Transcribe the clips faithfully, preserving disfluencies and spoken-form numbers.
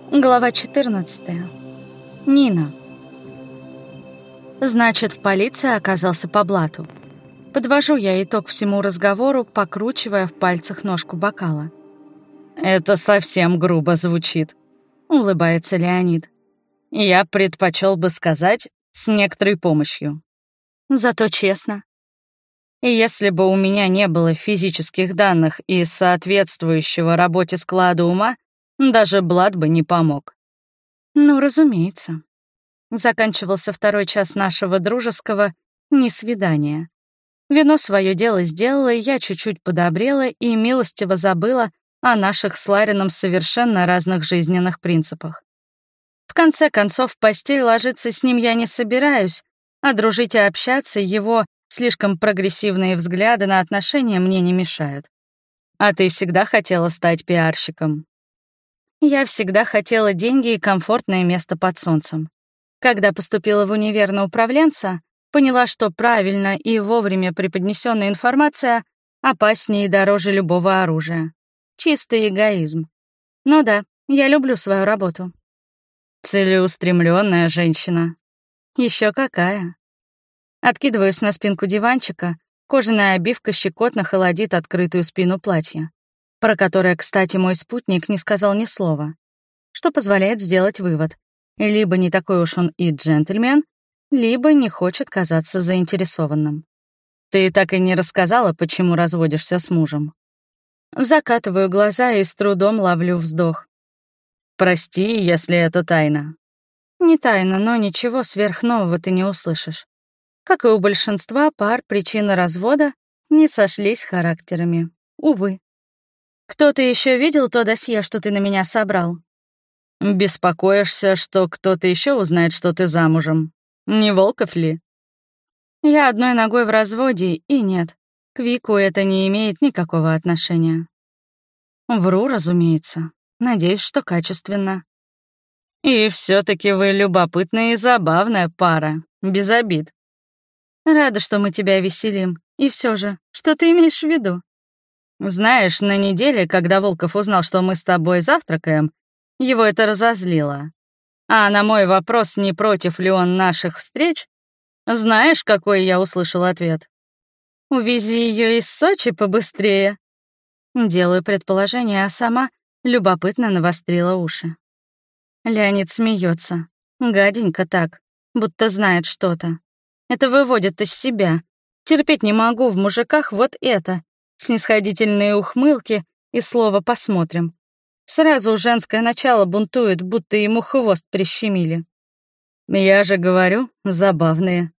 Глава четырнадцатая. Нина. Значит, в полиции оказался по блату. Подвожу я итог всему разговору, покручивая в пальцах ножку бокала. «Это совсем грубо звучит», — улыбается Леонид. «Я предпочел бы сказать, с некоторой помощью. Зато честно. И если бы у меня не было физических данных и соответствующего работе склада ума, даже блат бы не помог». Ну, разумеется. Заканчивался второй час нашего дружеского несвидания. Вино свое дело сделало, и я чуть-чуть подобрела и милостиво забыла о наших с Ларином совершенно разных жизненных принципах. В конце концов, в постель ложиться с ним я не собираюсь, а дружить и общаться его слишком прогрессивные взгляды на отношения мне не мешают. А ты всегда хотела стать пиарщиком? Я всегда хотела деньги и комфортное место под солнцем. Когда поступила в универ на управленца, поняла, что правильно и вовремя преподнесенная информация опаснее и дороже любого оружия. Чистый эгоизм. Но да, я люблю свою работу. Целеустремленная женщина. Еще какая. Откидываюсь на спинку диванчика, кожаная обивка щекотно холодит открытую спину платья, про которое, кстати, мой спутник не сказал ни слова, что позволяет сделать вывод. Либо не такой уж он и джентльмен, либо не хочет казаться заинтересованным. Ты так и не рассказала, почему разводишься с мужем. Закатываю глаза и с трудом ловлю вздох. Прости, если это тайна. Не тайна, но ничего сверхнового ты не услышишь. Как и у большинства пар, причины развода не сошлись характерами. Увы. Кто-то еще видел то досье, что ты на меня собрал? Беспокоишься, что кто-то еще узнает, что ты замужем? Не Волков ли? Я одной ногой в разводе, и нет, к Вику это не имеет никакого отношения. Вру, разумеется. Надеюсь, что качественно. И все таки вы любопытная и забавная пара, без обид. Рада, что мы тебя веселим. И все же, что ты имеешь в виду? Знаешь, на неделе, когда Волков узнал, что мы с тобой завтракаем, его это разозлило. А на мой вопрос, не против ли он наших встреч, знаешь, какой я услышал ответ? «Увези ее из Сочи побыстрее». Делаю предположение, а сама любопытно навострила уши. Леонид смеется, гаденько так, будто знает что-то. Это выводит из себя. Терпеть не могу в мужиках вот это. Снисходительные ухмылки и слово «посмотрим». Сразу женское начало бунтует, будто ему хвост прищемили. Я же говорю, забавные.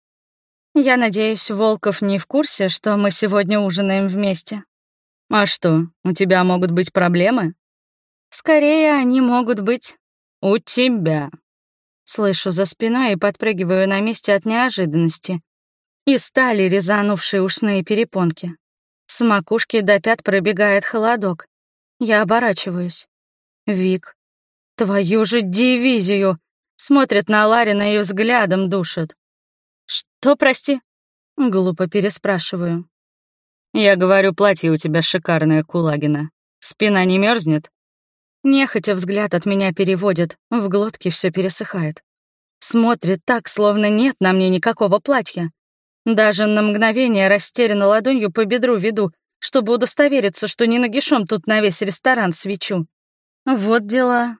Я надеюсь, Волков не в курсе, что мы сегодня ужинаем вместе. А что, у тебя могут быть проблемы? Скорее, они могут быть у тебя. Слышу за спиной и подпрыгиваю на месте от неожиданности и стали резанувшие ушные перепонки. С макушки до пят пробегает холодок. Я оборачиваюсь. Вик, твою же дивизию! Смотрит на Ларина и взглядом душит. Что, прости? Глупо переспрашиваю. Я говорю, платье у тебя шикарное, Кулагина. Спина не мерзнет? Нехотя взгляд от меня переводит, в глотке все пересыхает. Смотрит так, словно нет на мне никакого платья. Даже на мгновение растерянно ладонью по бедру веду, чтобы удостовериться, что не нагишом тут на весь ресторан свечу. Вот дела.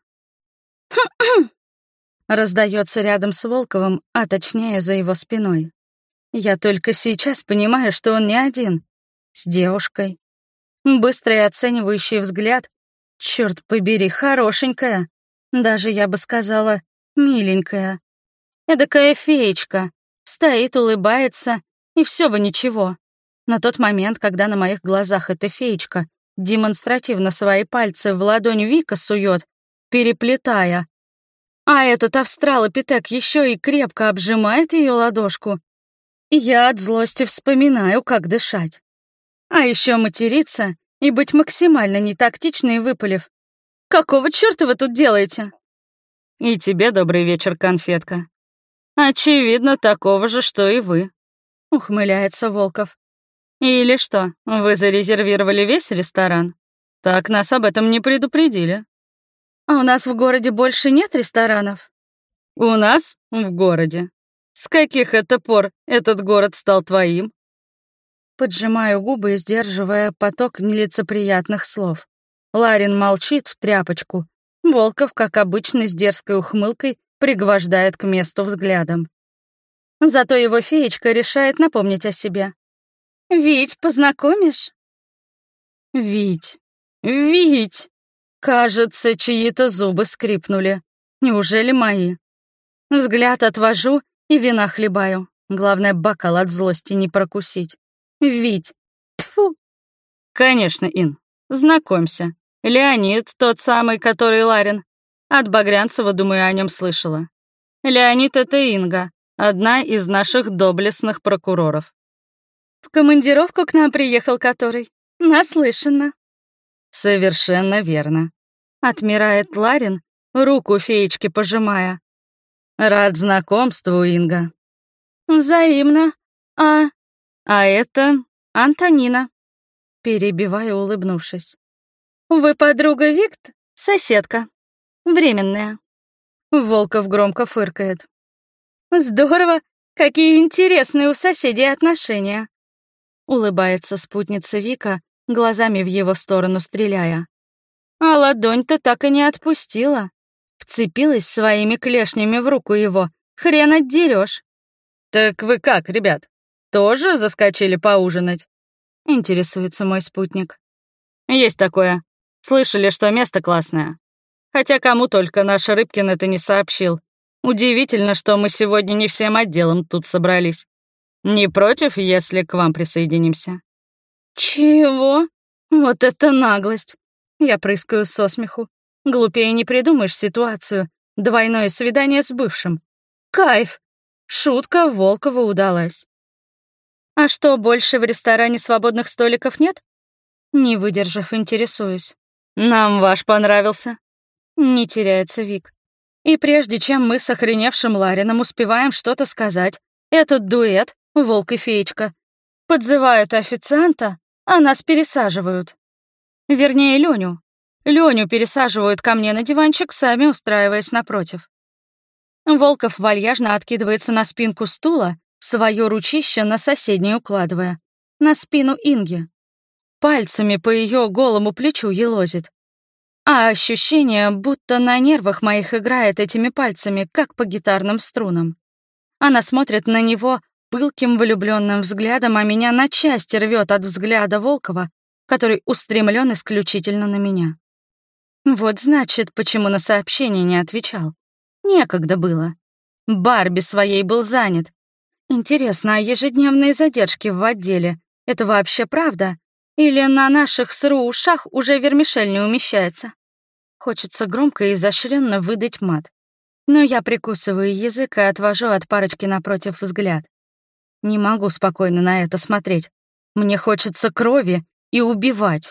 Раздается рядом с Волковым, а точнее за его спиной. Я только сейчас понимаю, что он не один. С девушкой. Быстрый оценивающий взгляд. Черт побери, хорошенькая. Даже, я бы сказала, миленькая. Эдакая феечка. Стоит, улыбается, и все бы ничего. Но тот момент, когда на моих глазах эта феечка демонстративно свои пальцы в ладонь Вика сует, переплетая, а этот австралопитек еще и крепко обжимает ее ладошку, я от злости вспоминаю, как дышать. А еще материться и быть максимально нетактичной, выпалив. «Какого черта вы тут делаете?» «И тебе добрый вечер, конфетка». «Очевидно, такого же, что и вы», — ухмыляется Волков. «Или что, вы зарезервировали весь ресторан? Так нас об этом не предупредили». А у нас в городе больше нет ресторанов? У нас в городе. С каких это пор этот город стал твоим? Поджимаю губы, сдерживая поток нелицеприятных слов. Ларин молчит в тряпочку. Волков, как обычно, с дерзкой ухмылкой пригвождает к месту взглядом. Зато его феечка решает напомнить о себе. «Вить, познакомишь?» «Вить, Вить!» Кажется, чьи-то зубы скрипнули. Неужели мои? Взгляд отвожу и вина хлебаю. Главное, бокал от злости не прокусить. Вить. Тьфу. Конечно, Ин. Знакомься. Леонид, тот самый, который Ларин. От Багрянцева, думаю, о нем слышала. Леонид — это Инга, одна из наших доблестных прокуроров. В командировку к нам приехал который. Наслышана. Совершенно верно. Отмирает Ларин, руку феечки пожимая. Рад знакомству, Инга. Взаимно. А... А это Антонина. Перебиваю, улыбнувшись. Вы подруга Викт? Соседка. Временная. Волков громко фыркает. Здорово. Какие интересные у соседей отношения. Улыбается спутница Вика, глазами в его сторону стреляя. А ладонь-то так и не отпустила. Вцепилась своими клешнями в руку его. Хрен отдерёшь. «Так вы как, ребят, тоже заскочили поужинать?» Интересуется мой спутник. «Есть такое. Слышали, что место классное. Хотя кому только наш Рыбкин это не сообщил. Удивительно, что мы сегодня не всем отделом тут собрались. Не против, если к вам присоединимся?» «Чего? Вот это наглость!» Я прыскаю со смеху. Глупее не придумаешь ситуацию. Двойное свидание с бывшим. Кайф! Шутка Волкова удалась. А что, больше в ресторане свободных столиков нет? Не выдержав, интересуюсь. Нам ваш понравился. Не теряется Вик. И прежде чем мы с охреневшим Ларином успеваем что-то сказать, этот дуэт, волк и феечка, подзывают официанта, а нас пересаживают. Вернее, Леню. Леню пересаживают ко мне на диванчик, сами устраиваясь напротив. Волков вальяжно откидывается на спинку стула, свое ручище на соседнее укладывая, на спину Инги. Пальцами по ее голому плечу елозит. А ощущение, будто на нервах моих играет этими пальцами, как по гитарным струнам. Она смотрит на него пылким влюбленным взглядом, а меня на части рвет от взгляда Волкова, который устремлен исключительно на меня. Вот значит, почему на сообщение не отвечал. Некогда было. Барби своей был занят. Интересно, а ежедневные задержки в отделе — это вообще правда? Или на наших сру ушах уже вермишель не умещается? Хочется громко и изощренно выдать мат. Но я прикусываю язык и отвожу от парочки напротив взгляд. Не могу спокойно на это смотреть. Мне хочется крови и убивать.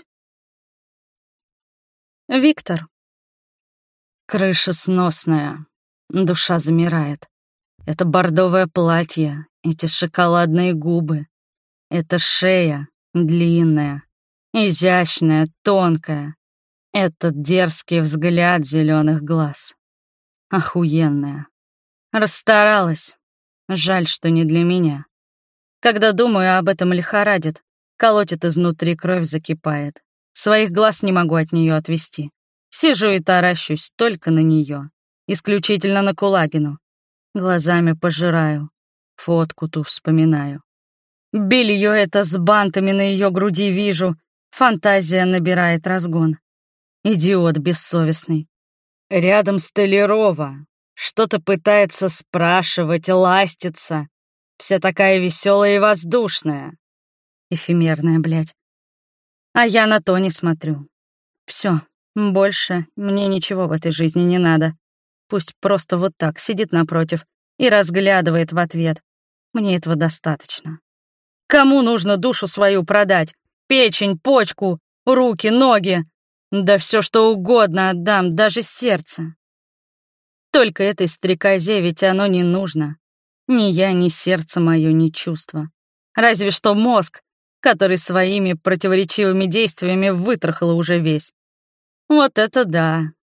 Виктор. Крыша сносная. Душа замирает. Это бордовое платье, эти шоколадные губы. Это шея длинная, изящная, тонкая. Этот дерзкий взгляд зеленых глаз. Охуенная. Расстаралась. Жаль, что не для меня. Когда думаю об этом, лихорадит. Колотит изнутри, кровь закипает. Своих глаз не могу от нее отвести. Сижу и таращусь только на нее. Исключительно на Кулагину. Глазами пожираю. Фотку ту вспоминаю. Белье это с бантами на ее груди вижу. Фантазия набирает разгон. Идиот бессовестный. Рядом Столярова. Что-то пытается спрашивать, ластиться. Вся такая веселая и воздушная. Эфемерная, блядь. А я на то не смотрю. Все, больше мне ничего в этой жизни не надо. Пусть просто вот так сидит напротив и разглядывает в ответ. Мне этого достаточно. Кому нужно душу свою продать? Печень, почку, руки, ноги. Да все что угодно отдам, даже сердце. Только этой стрекозе ведь оно не нужно. Ни я, ни сердце мое, ни чувство. Разве что мозг, который своими противоречивыми действиями вытрахало уже весь. Вот это да,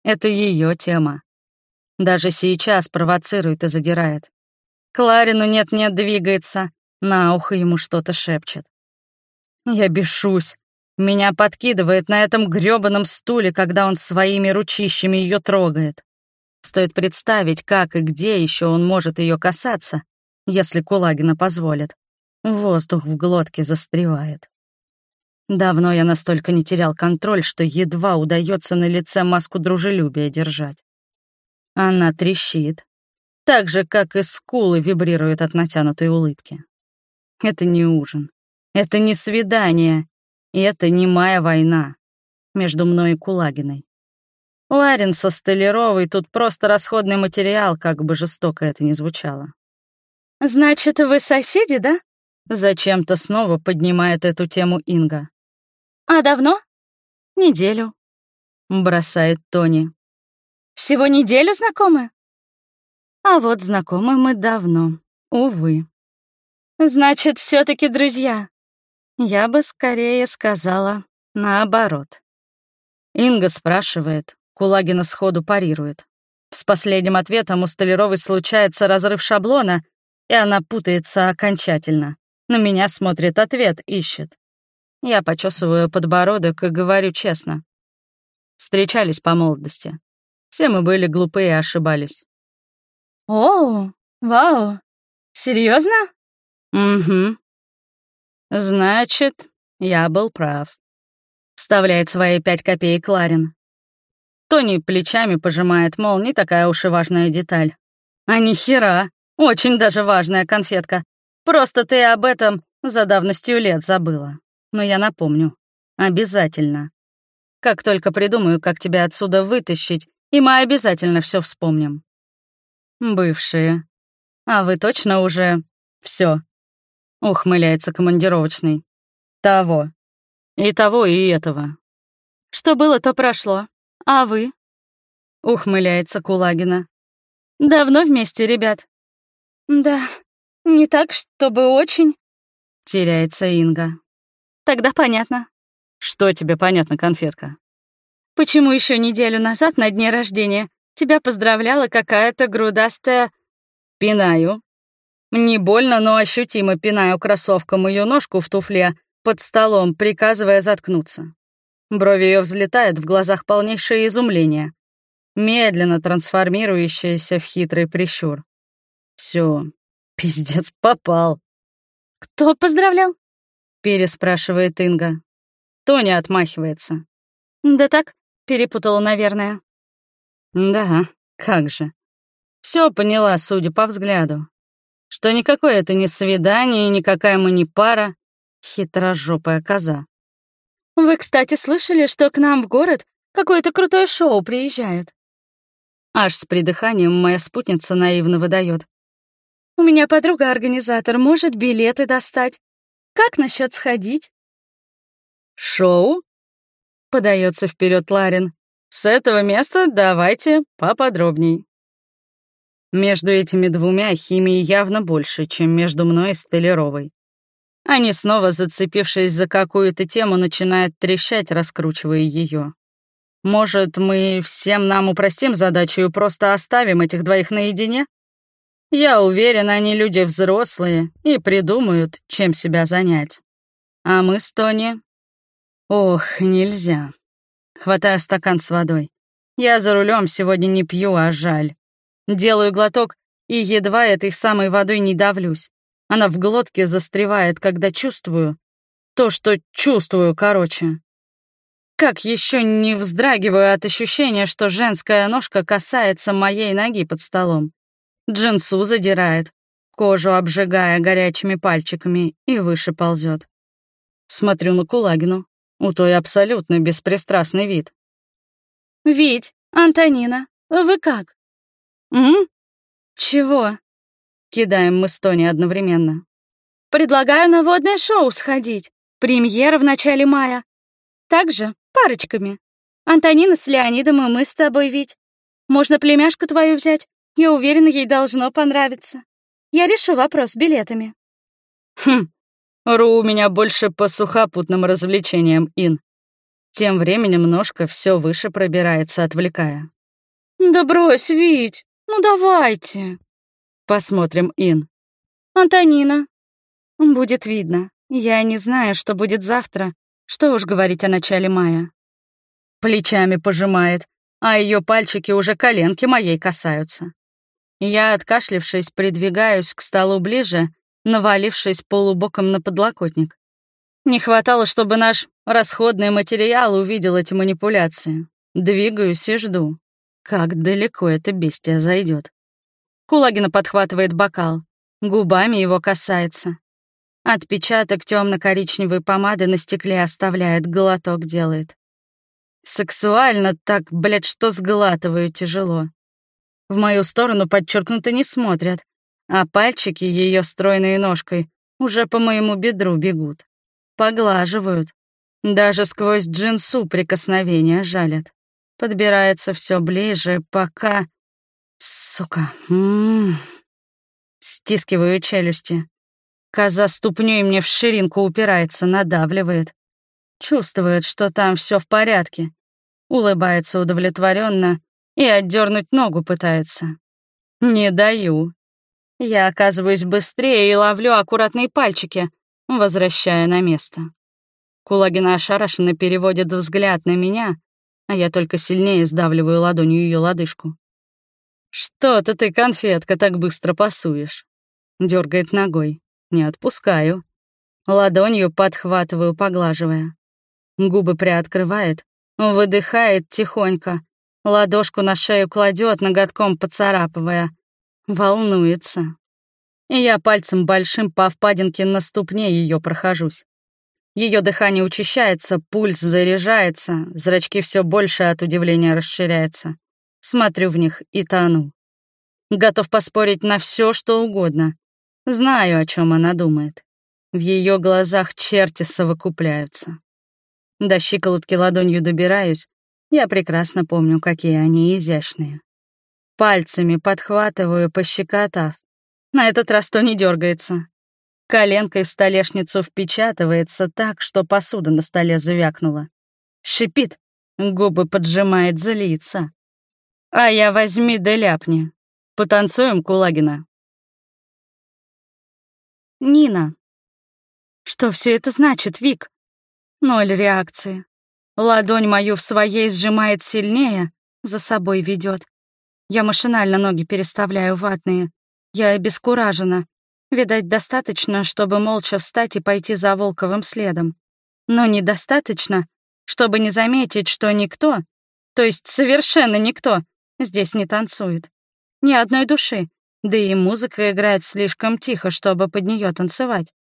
Это ее тема. Даже сейчас провоцирует и задирает. Кларину нет-нет двигается, на ухо ему что-то шепчет. Я бешусь. Меня подкидывает на этом грёбаном стуле, когда он своими ручищами ее трогает. Стоит представить, как и где еще он может ее касаться, если Кулагина позволит. Воздух в глотке застревает. Давно я настолько не терял контроль, что едва удается на лице маску дружелюбия держать. Она трещит, так же, как и скулы вибрируют от натянутой улыбки. Это не ужин, это не свидание, и это не моя война между мной и Кулагиной. Ларин со Столяровой тут просто расходный материал, как бы жестоко это ни звучало. «Значит, вы соседи, да?» Зачем-то снова поднимает эту тему Инга. «А давно?» «Неделю», — бросает Тони. «Всего неделю знакомы?» «А вот знакомы мы давно, увы». «Значит, все таки друзья?» Я бы скорее сказала наоборот. Инга спрашивает, Кулагина сходу парирует. С последним ответом у Столяровой случается разрыв шаблона, и она путается окончательно. На меня смотрит, ответ ищет. Я почесываю подбородок и говорю честно. Встречались по молодости. Все мы были глупые и ошибались. «О, вау, серьезно? «Угу». «Значит, я был прав», — вставляет свои пять копеек Ларин. Тони плечами пожимает, мол, не такая уж и важная деталь. А ни хера, очень даже важная конфетка. Просто ты об этом за давностью лет забыла. Но я напомню. Обязательно. Как только придумаю, как тебя отсюда вытащить, и мы обязательно все вспомним. Бывшие. А вы точно уже... все. Ухмыляется командировочный. Того. И того, и этого. Что было, то прошло. А вы? Ухмыляется Кулагина. Давно вместе, ребят? Да, не так, чтобы очень. Теряется Инга. Тогда понятно. Что тебе понятно, конфетка? Почему еще неделю назад на дне рождения тебя поздравляла какая-то грудастая... Пинаю. Не больно, но ощутимо пинаю кроссовком ее ножку в туфле под столом, приказывая заткнуться. Брови ее взлетают, в глазах полнейшее изумление, медленно трансформирующееся в хитрый прищур. Все, пиздец, попал. «Кто поздравлял?» — переспрашивает Инга. Тоня отмахивается. «Да так, перепутала, наверное». «Да, как же. Все поняла, судя по взгляду. Что никакое это не свидание, никакая мы не пара. Хитрожопая коза». «Вы, кстати, слышали, что к нам в город какое-то крутое шоу приезжает?» Аж с придыханием моя спутница наивно выдает. «У меня подруга-организатор, может билеты достать. Как насчет сходить?» «Шоу?» — подается вперед Ларин. «С этого места давайте поподробней». Между этими двумя химии явно больше, чем между мной и Столяровой. Они, снова зацепившись за какую-то тему, начинают трещать, раскручивая ее. Может, мы всем нам упростим задачу и просто оставим этих двоих наедине? Я уверен, они люди взрослые и придумают, чем себя занять. А мы с Тони... Ох, нельзя. Хватаю стакан с водой. Я за рулем сегодня не пью, а жаль. Делаю глоток и едва этой самой водой не давлюсь. Она в глотке застревает, когда чувствую то, что чувствую, короче. Как еще не вздрагиваю от ощущения, что женская ножка касается моей ноги под столом. Джинсу задирает, кожу обжигая горячими пальчиками, и выше ползет. Смотрю на Кулагину. У той абсолютно беспристрастный вид. «Вить, Антонина, вы как?» «М? Чего?» Кидаем мы с Тони одновременно. «Предлагаю на водное шоу сходить. Премьера в начале мая. Также парочками. Антонина с Леонидом и мы с тобой, Вить. Можно племяшку твою взять. Я уверена, ей должно понравиться. Я решу вопрос с билетами». «Хм, ру у меня больше по сухопутным развлечениям, Ин». Тем временем ножка все выше пробирается, отвлекая. «Да брось, Вить, ну давайте». «Посмотрим, Ин». «Антонина». «Будет видно. Я не знаю, что будет завтра. Что уж говорить о начале мая». Плечами пожимает, а ее пальчики уже коленки моей касаются. Я, откашлившись, придвигаюсь к столу ближе, навалившись полубоком на подлокотник. Не хватало, чтобы наш расходный материал увидел эти манипуляции. Двигаюсь и жду. Как далеко эта бестия зайдет. Кулагина подхватывает бокал, губами его касается. Отпечаток темно-коричневой помады на стекле оставляет, глоток делает. Сексуально так, блядь, что сглатываю тяжело. В мою сторону подчеркнуто не смотрят, а пальчики ее стройной ножкой уже по моему бедру бегут. Поглаживают. Даже сквозь джинсу прикосновения жалят. Подбирается все ближе, пока... Сука. М-м-м. Стискиваю челюсти. Коза ступней мне в ширинку упирается, надавливает. Чувствует, что там все в порядке. Улыбается удовлетворенно и отдернуть ногу пытается. Не даю. Я оказываюсь быстрее и ловлю аккуратные пальчики, возвращая на место. Кулагина ошарашенно переводит взгляд на меня, а я только сильнее сдавливаю ладонью ее лодыжку. «Что-то ты, конфетка, так быстро пасуешь», — дергает ногой. Не отпускаю. Ладонью подхватываю, поглаживая. Губы приоткрывает, выдыхает тихонько, ладошку на шею кладет, ноготком поцарапывая. Волнуется. И я пальцем большим по впадинке на ступне ее прохожусь. Ее дыхание учащается, пульс заряжается, зрачки все больше от удивления расширяются. Смотрю в них и тону. Готов поспорить на все, что угодно. Знаю, о чем она думает. В ее глазах черти совокупляются. До щиколотки ладонью добираюсь. Я прекрасно помню, какие они изящные. Пальцами подхватываю, пощекотав. На этот раз то не дергается. Коленкой в столешницу впечатывается так, что посуда на столе завякнула. Шипит, губы поджимает, злится. А я возьми да ляпни. Потанцуем, Кулагина. Нина. Что все это значит, Вик? Ноль реакции. Ладонь мою в своей сжимает сильнее, за собой ведет. Я машинально ноги переставляю ватные. Я обескуражена. Видать, достаточно, чтобы молча встать и пойти за Волковым следом. Но недостаточно, чтобы не заметить, что никто, то есть совершенно никто, здесь не танцует. Ни одной души, да и музыка играет слишком тихо, чтобы под нее танцевать.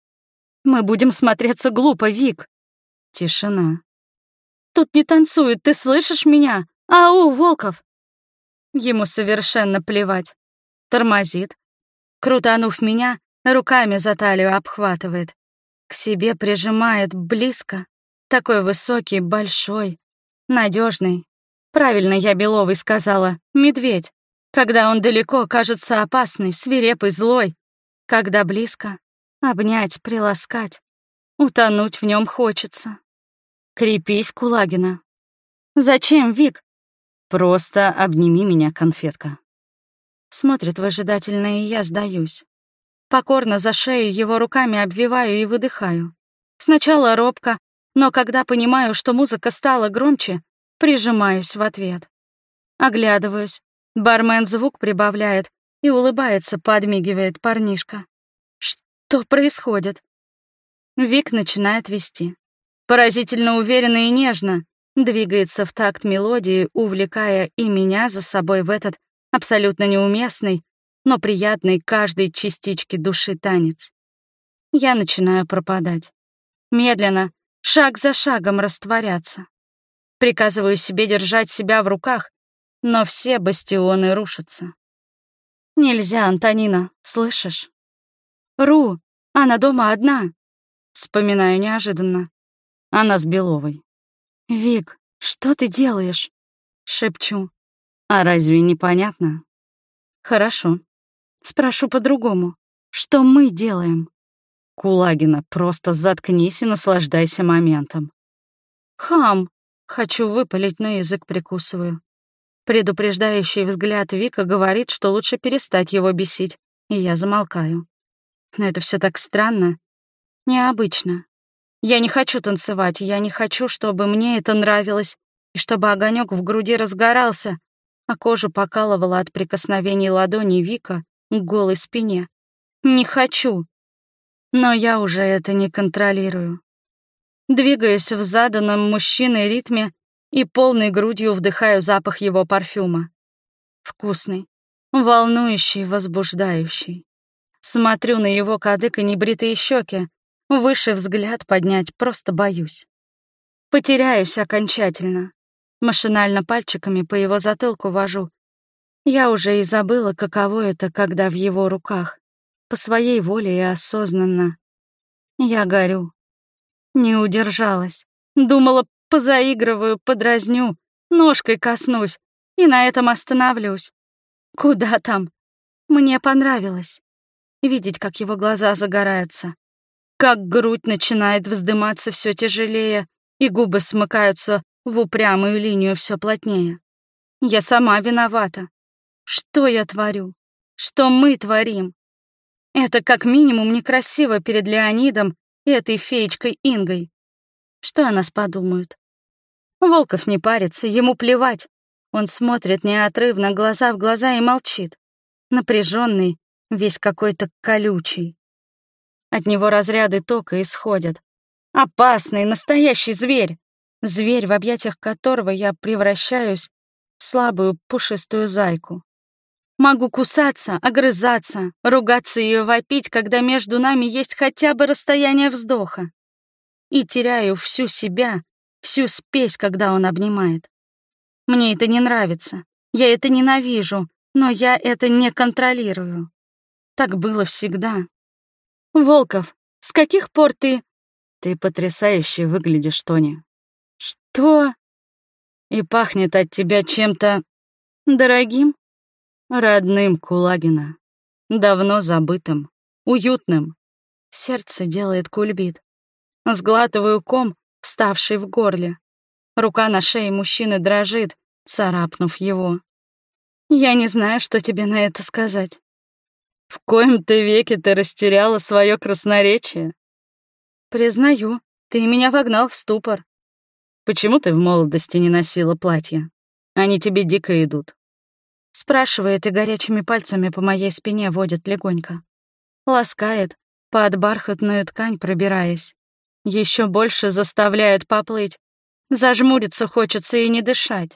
Мы будем смотреться глупо, Вик. Тишина. Тут не танцуют, ты слышишь меня? Ау, Волков! Ему совершенно плевать. Тормозит. Крутанув меня, руками за талию обхватывает. К себе прижимает близко. Такой высокий, большой, надежный. Правильно я Беловой сказала, медведь. Когда он далеко, кажется опасный, свирепый, злой. Когда близко, обнять, приласкать. Утонуть в нем хочется. Крепись, Кулагина. Зачем, Вик? Просто обними меня, конфетка. Смотрит выжидательно, и я сдаюсь. Покорно за шею его руками обвиваю и выдыхаю. Сначала робко, но когда понимаю, что музыка стала громче, прижимаюсь в ответ. Оглядываюсь. Бармен звук прибавляет и улыбается, подмигивает парнишка. Что происходит? Вик начинает вести. Поразительно уверенно и нежно двигается в такт мелодии, увлекая и меня за собой в этот абсолютно неуместный, но приятный каждой частичке души танец. Я начинаю пропадать. Медленно, шаг за шагом растворяться. Приказываю себе держать себя в руках, но все бастионы рушатся. Нельзя, Антонина, слышишь? Ру, она дома одна. Вспоминаю неожиданно. Она с Беловой. Вик, что ты делаешь? Шепчу. А разве непонятно? Хорошо. Спрошу по-другому. Что мы делаем? Кулагина, просто заткнись и наслаждайся моментом. Хам. Хочу выпалить, но язык прикусываю. Предупреждающий взгляд Вика говорит, что лучше перестать его бесить, и я замолкаю. Но это все так странно, необычно. Я не хочу танцевать, я не хочу, чтобы мне это нравилось, и чтобы огонек в груди разгорался, а кожу покалывала от прикосновений ладони Вика к голой спине. Не хочу. Но я уже это не контролирую. Двигаюсь в заданном мужчиной ритме и полной грудью вдыхаю запах его парфюма. Вкусный, волнующий, возбуждающий. Смотрю на его кадык и небритые щеки. Выше взгляд поднять просто боюсь. Потеряюсь окончательно. Машинально пальчиками по его затылку вожу. Я уже и забыла, каково это, когда в его руках. По своей воле и осознанно. Я горю. Не удержалась. Думала, позаигрываю, подразню, ножкой коснусь и на этом остановлюсь. Куда там? Мне понравилось. Видеть, как его глаза загораются. Как грудь начинает вздыматься все тяжелее, и губы смыкаются в упрямую линию все плотнее. Я сама виновата. Что я творю? Что мы творим? Это как минимум некрасиво перед Леонидом и этой феечкой Ингой. Что о нас подумают? Волков не парится, ему плевать. Он смотрит неотрывно, глаза в глаза и молчит. Напряженный, весь какой-то колючий. От него разряды тока исходят. Опасный, настоящий зверь. Зверь, в объятиях которого я превращаюсь в слабую пушистую зайку. Могу кусаться, огрызаться, ругаться и вопить, когда между нами есть хотя бы расстояние вздоха. И теряю всю себя, всю спесь, когда он обнимает. Мне это не нравится, я это ненавижу, но я это не контролирую. Так было всегда. Волков, с каких пор ты... Ты потрясающе выглядишь, Тоня. Что? И пахнет от тебя чем-то... дорогим? Родным, Кулагина. Давно забытым, уютным. Сердце делает кульбит. Сглатываю ком, вставший в горле. Рука на шее мужчины дрожит, царапнув его. Я не знаю, что тебе на это сказать. В коем-то веке ты растеряла свое красноречие. Признаю, ты меня вогнал в ступор. Почему ты в молодости не носила платья? Они тебе дико идут. Спрашивает и горячими пальцами по моей спине водит легонько. Ласкает, под бархатную ткань пробираясь. Еще больше заставляет поплыть. Зажмуриться хочется и не дышать.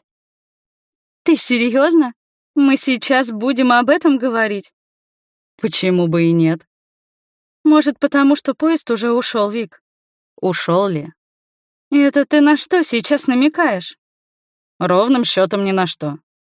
Ты серьезно? Мы сейчас будем об этом говорить? Почему бы и нет? Может, потому что поезд уже ушел, Вик? Ушел ли? Это ты на что сейчас намекаешь? Ровным счетом ни на что.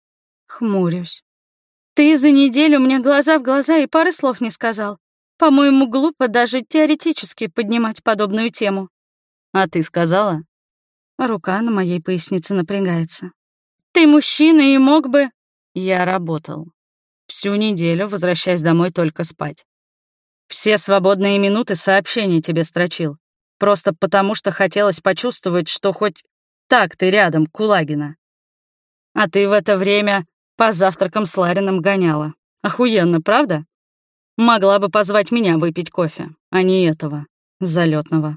Хмурюсь. Ты за неделю мне глаза в глаза и пары слов не сказал. По-моему, глупо даже теоретически поднимать подобную тему. А ты сказала? Рука на моей пояснице напрягается. Ты мужчина и мог бы... Я работал. Всю неделю, возвращаясь домой, только спать. Все свободные минуты сообщений тебе строчил. Просто потому, что хотелось почувствовать, что хоть так ты рядом, Кулагина. А ты в это время по завтракам с Лариным гоняла. Охуенно, правда? Могла бы позвать меня выпить кофе, а не этого, залетного.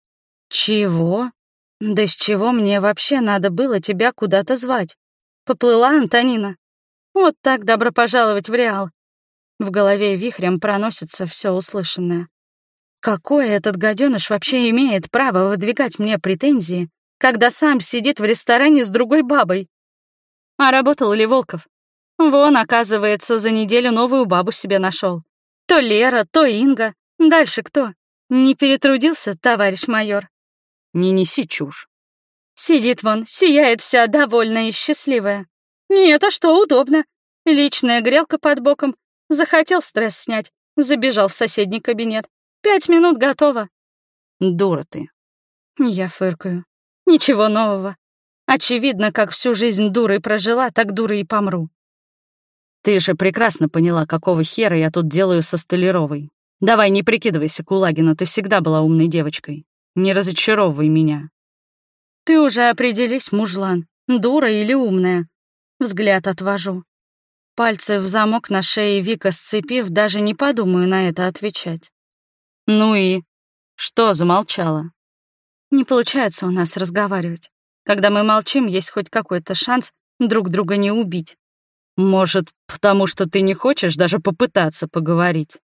Чего? Да с чего мне вообще надо было тебя куда-то звать? Поплыла Антонина. Вот так добро пожаловать в Реал. В голове вихрем проносится все услышанное. Какое этот гаденыш вообще имеет право выдвигать мне претензии, когда сам сидит в ресторане с другой бабой? А работал ли Волков? Вон, оказывается, за неделю новую бабу себе нашел. То Лера, то Инга. Дальше кто? Не перетрудился, товарищ майор? Не неси чушь. Сидит вон, сияет вся довольная и счастливая. Нет, а что, удобно. Личная грелка под боком. Захотел стресс снять. Забежал в соседний кабинет. Пять минут готово. Дура ты. Я фыркаю. Ничего нового. Очевидно, как всю жизнь дурой прожила, так дурой и помру. Ты же прекрасно поняла, какого хера я тут делаю со Столяровой. Давай, не прикидывайся, Кулагина, ты всегда была умной девочкой. Не разочаровывай меня. Ты уже определись, мужлан, дура или умная. Взгляд отвожу. Пальцы в замок на шее Вика сцепив, даже не подумаю на это отвечать. «Ну и? Что замолчала?» Не получается у нас разговаривать. Когда мы молчим, есть хоть какой-то шанс друг друга не убить. Может, потому что ты не хочешь даже попытаться поговорить?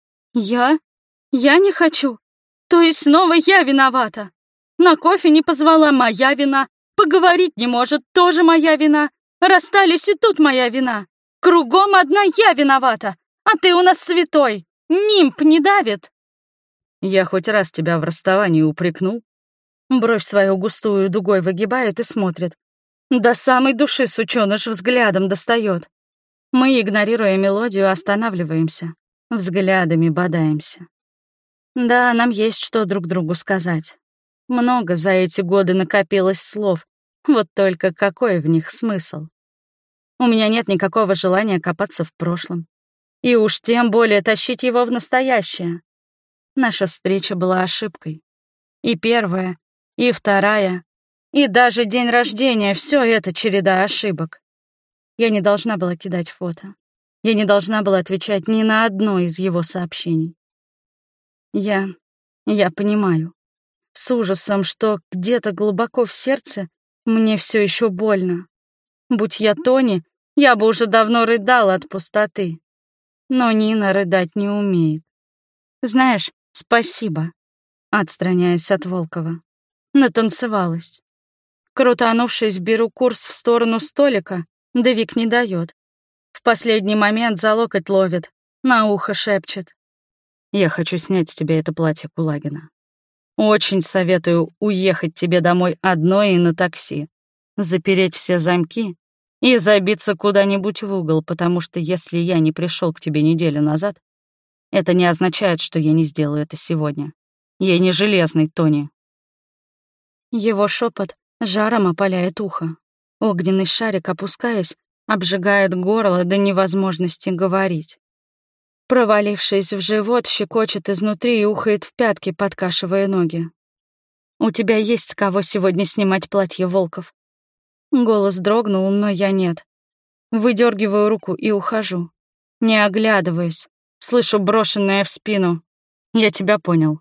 Я? Я не хочу. То есть снова я виновата. На кофе не позвала — моя вина. Поговорить не может — тоже моя вина. Расстались — и тут моя вина. Кругом одна я виновата. А ты у нас святой. Нимб не давит. Я хоть раз тебя в расставании упрекнул? Бровь свою густую дугой выгибает и смотрит. До самой души сучёныш взглядом достает. Мы, игнорируя мелодию, останавливаемся. Взглядами бодаемся. Да, нам есть что друг другу сказать. Много за эти годы накопилось слов. Вот только какой в них смысл? У меня нет никакого желания копаться в прошлом. И уж тем более тащить его в настоящее. Наша встреча была ошибкой. И первая, и вторая, и даже день рождения — все это череда ошибок. Я не должна была кидать фото. Я не должна была отвечать ни на одно из его сообщений. Я... я понимаю. С ужасом, что где-то глубоко в сердце мне все еще больно. Будь я Тони, я бы уже давно рыдала от пустоты. Но Нина рыдать не умеет. Знаешь, спасибо. Отстраняюсь от Волкова. Натанцевалась. Крутанувшись, беру курс в сторону столика, да Вик не дает. В последний момент за локоть ловит, на ухо шепчет. Я хочу снять с тебя это платье, Кулагина. Очень советую уехать тебе домой одной и на такси, запереть все замки и забиться куда-нибудь в угол, потому что если я не пришел к тебе неделю назад, это не означает, что я не сделаю это сегодня. Я не железный, Тони. Его шепот жаром опаляет ухо. Огненный шарик, опускаясь, обжигает горло до невозможности говорить. Провалившись в живот, щекочет изнутри и ухает в пятки, подкашивая ноги. «У тебя есть с кого сегодня снимать платье, Волков?» Голос дрогнул, но я нет. Выдергиваю руку и ухожу. Не оглядываясь, слышу брошенное в спину. «Я тебя понял».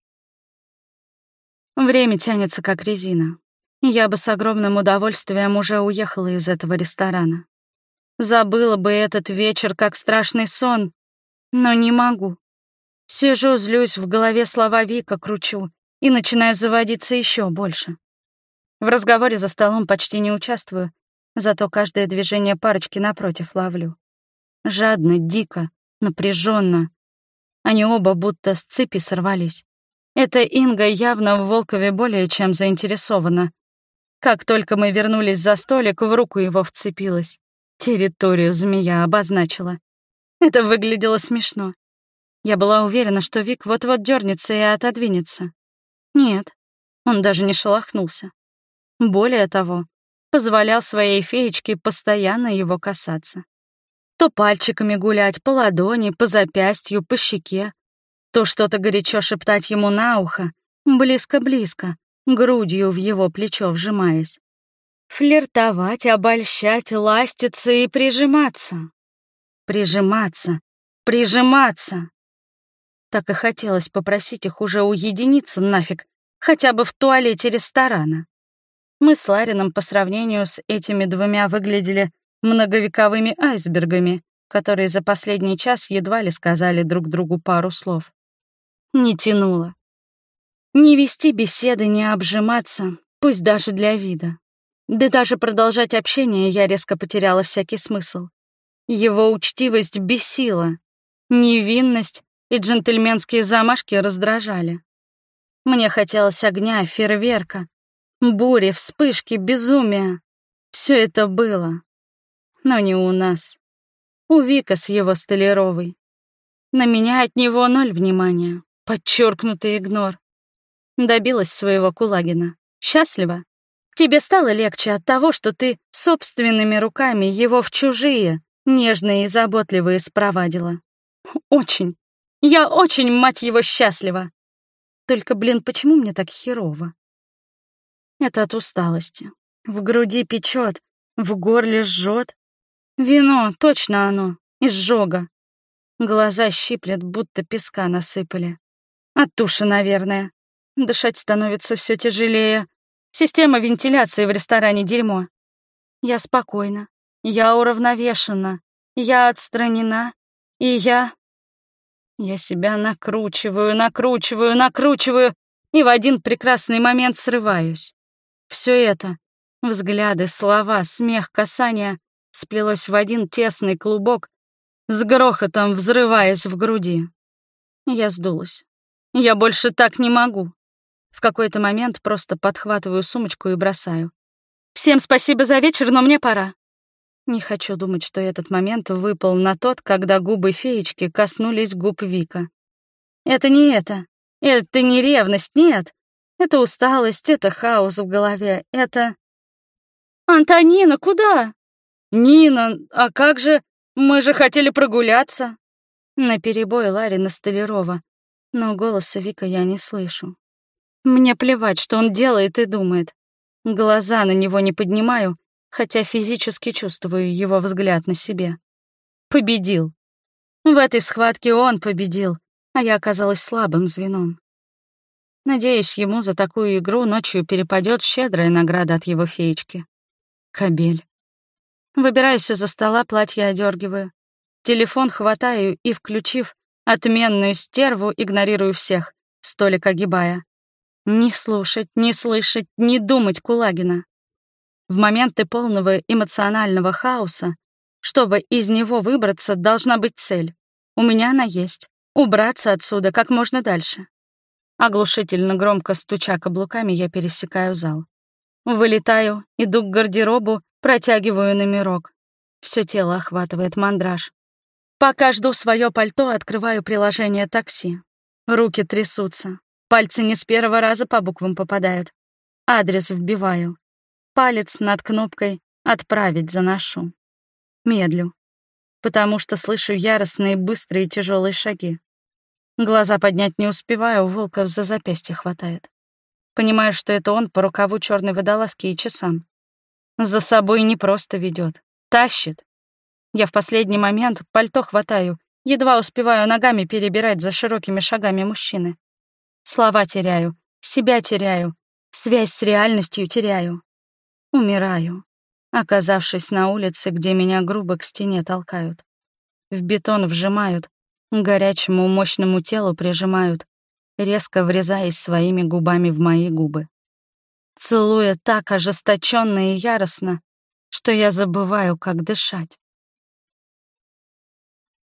Время тянется как резина. Я бы с огромным удовольствием уже уехала из этого ресторана. Забыла бы этот вечер как страшный сон, но не могу. Сижу, злюсь, в голове слова Вика кручу и начинаю заводиться еще больше. В разговоре за столом почти не участвую, зато каждое движение парочки напротив ловлю. Жадно, дико, напряженно. Они оба будто с цепи сорвались. Эта Инга явно в Волкове более чем заинтересована. Как только мы вернулись за столик, в руку его вцепилась. Территорию змея обозначила. Это выглядело смешно. Я была уверена, что Вик вот-вот дернется и отодвинется. Нет, он даже не шелохнулся. Более того, позволял своей феечке постоянно его касаться. То пальчиками гулять по ладони, по запястью, по щеке, то что-то горячо шептать ему на ухо, близко-близко, грудью в его плечо вжимаясь. Флиртовать, обольщать, ластиться и прижиматься. Прижиматься, прижиматься. Так и хотелось попросить их уже уединиться нафиг, хотя бы в туалете ресторана. Мы с Ларином по сравнению с этими двумя выглядели многовековыми айсбергами, которые за последний час едва ли сказали друг другу пару слов. Не тянуло. Не вести беседы, не обжиматься, пусть даже для вида. Да даже продолжать общение я резко потеряла всякий смысл. Его учтивость бесила, невинность и джентльменские замашки раздражали. Мне хотелось огня, фейерверка, бури, вспышки, безумия. Все это было. Но не у нас. У Вика с его Столяровой. На меня от него ноль внимания, подчеркнутый игнор. Добилась своего Кулагина. Счастлива? Тебе стало легче от того, что ты собственными руками его в чужие, нежные и заботливые спровадила. Очень. Я очень, мать его, счастлива. Только, блин, почему мне так херово? Это от усталости. В груди печет, В горле жжет. Вино, точно оно, изжога. Глаза щиплет, будто песка насыпали. От туши, наверное. Дышать становится все тяжелее. Система вентиляции в ресторане дерьмо. Я спокойна, я уравновешена, я отстранена, и я... Я себя накручиваю, накручиваю, накручиваю, и в один прекрасный момент срываюсь. Все это — взгляды, слова, смех, касания — сплелось в один тесный клубок, с грохотом взрываясь в груди. Я сдулась. Я больше так не могу. В какой-то момент просто подхватываю сумочку и бросаю. «Всем спасибо за вечер, но мне пора». Не хочу думать, что этот момент выпал на тот, когда губы феечки коснулись губ Вика. Это не это. Это не ревность, нет. Это усталость, это хаос в голове, это... «Антонина, куда?» «Нина, а как же? Мы же хотели прогуляться». Наперебой Ларина Столярова, но голоса Вика я не слышу. Мне плевать, что он делает и думает. Глаза на него не поднимаю, хотя физически чувствую его взгляд на себе. Победил. В этой схватке он победил, а я оказалась слабым звеном. Надеюсь, ему за такую игру ночью перепадет щедрая награда от его феечки. Кобель. Выбираюсь из-за стола, платье одергиваю. Телефон хватаю и, включив отменную стерву, игнорирую всех, столик огибая. Не слушать, не слышать, не думать Кулагина. В моменты полного эмоционального хаоса, чтобы из него выбраться, должна быть цель. У меня она есть. Убраться отсюда как можно дальше. Оглушительно громко стуча каблуками, я пересекаю зал. Вылетаю, иду к гардеробу, протягиваю номерок. Все тело охватывает мандраж. Пока жду свое пальто, открываю приложение такси. Руки трясутся. Пальцы не с первого раза по буквам попадают. Адрес вбиваю. Палец над кнопкой «Отправить» заношу. Медлю, потому что слышу яростные, быстрые, тяжелые шаги. Глаза поднять не успеваю, Волков за запястье хватает. Понимаю, что это он по рукаву черной водолазки и часам. За собой не просто ведет, тащит. Я в последний момент пальто хватаю, едва успеваю ногами перебирать за широкими шагами мужчины. Слова теряю, себя теряю, связь с реальностью теряю. Умираю, оказавшись на улице, где меня грубо к стене толкают. В бетон вжимают, к горячему мощному телу прижимают, резко врезаясь своими губами в мои губы. Целуя так ожесточенно и яростно, что я забываю, как дышать.